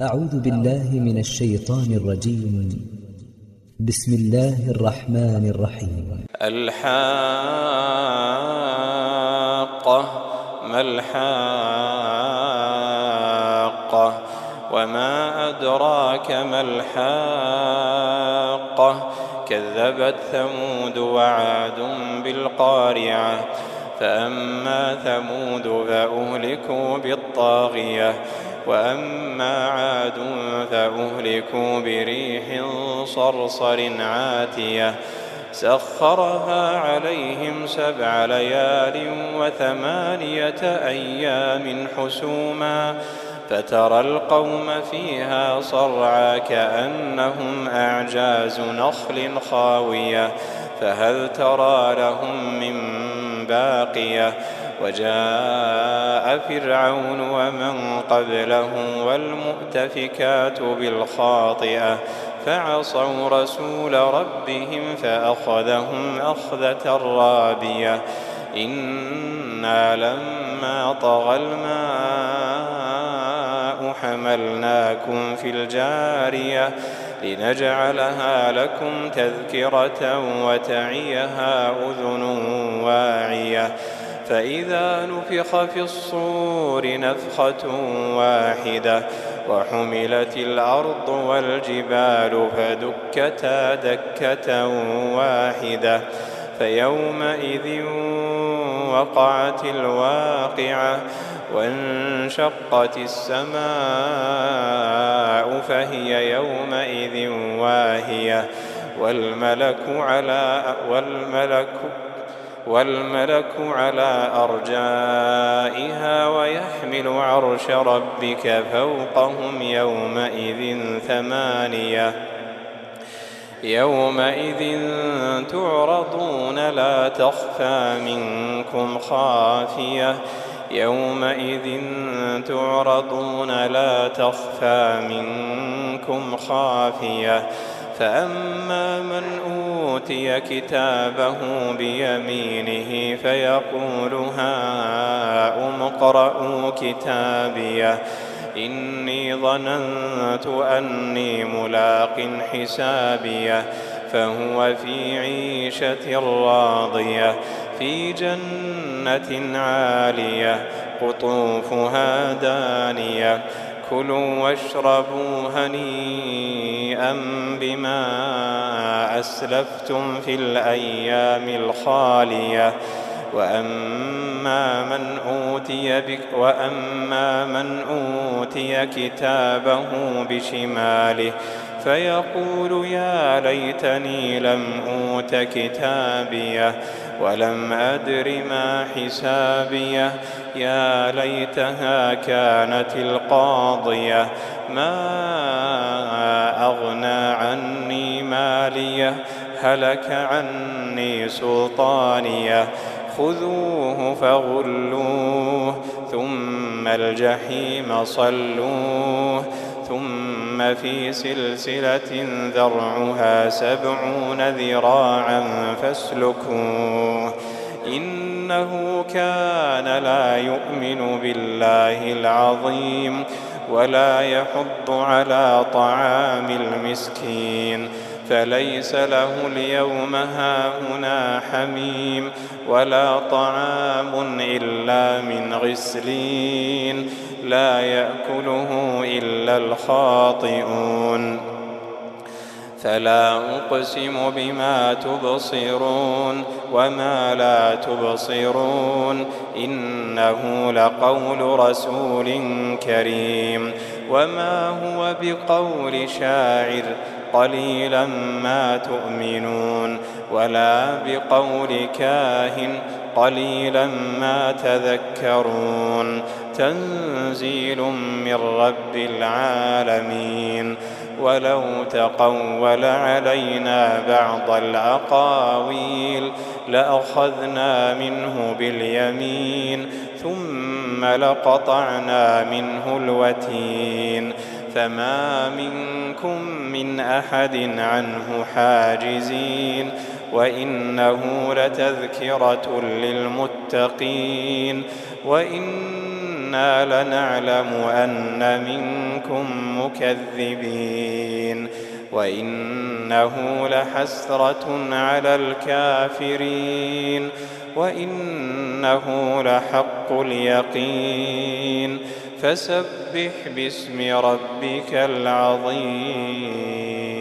أعوذ بالله من الشيطان الرجيم. بسم الله الرحمن الرحيم. الحاقة. ما الحاقة؟ وما أدراك ما الحاقة؟ كذبت ثمود وعاد بالقارعة. فأما ثمود فأهلكوا بالطاغية، وأما عاد فأهلكوا بريح صرصر عاتية سخرها عليهم 7 ليال و8 أيام حسوما، فترى القوم فيها صرعى كأنهم أعجاز نخل خاوية، فهل ترى لهم من باقية؟ وجاء فرعون ومن قبله والمؤتفكات بالخاطئة فعصوا رسول ربهم فأخذهم أخذة رابية. إنا لما طغى الماء حملناكم في الجارية لنجعلها لكم تذكرة وتعيها أذن واعية. فإذا نفخ في الصور نفخة واحدة وحملت الأرض والجبال فدكتا دكة واحدة، فيومئذ وقعت الواقعة، وانشقت السماء فهي يومئذ واهية، والملك على أرجائها ويحمل عرش ربك فوقهم يومئذ 8. يومئذ تعرضون لا تخفى منكم خافية. يومئذ تعرضون لا تخفى منكم خافية. فأما من أوتي كتابه بيمينه فيقول هاؤم اقرءوا كتابيه إني ظننت أني ملاق حسابيه، فهو في عيشة راضية في جنة عالية قطوفها دانية. كلوا واشربوا هنيئا بما أسلفتم في الأيام الخالية. وأما من أوتي كتابه بشماله فيقول يا ليتني لم أوت كتابيه ولم أدر ما حسابيه، يا ليتها كانت القاضية ما أغنى عني ماليه هلك عني سلطانيه. خذوه فغلوه ثم الجحيم صلوه ثم في سلسلة ذرعها 70 ذراعا فاسلكوه. إنه كان لا يؤمن بالله العظيم ولا يحض على طعام المسكين، فليس له اليوم هاهنا حميم ولا طعام إلا من غسلين لا يأكله إلا الخاطئون. فلا أقسم بما تبصرون وما لا تبصرون إنه لقول رسول كريم، وما هو بقول شاعر قليلا ما تؤمنون، ولا بقول كاهن قليلا ما تذكرون. تنزيل من رب العالمين. ولو تقول علينا بعض الأقاويل لأخذنا منه باليمين ثم لقطعنا منه الوتين، فما منكم من أحد عنه حاجزين. وإنه لتذكرة للمتقين، وإنا لنعلم أن منكم كنتم مكذبين وإنه لحسرة على الكافرين وإنه لحق اليقين فسبح باسم ربك العظيم.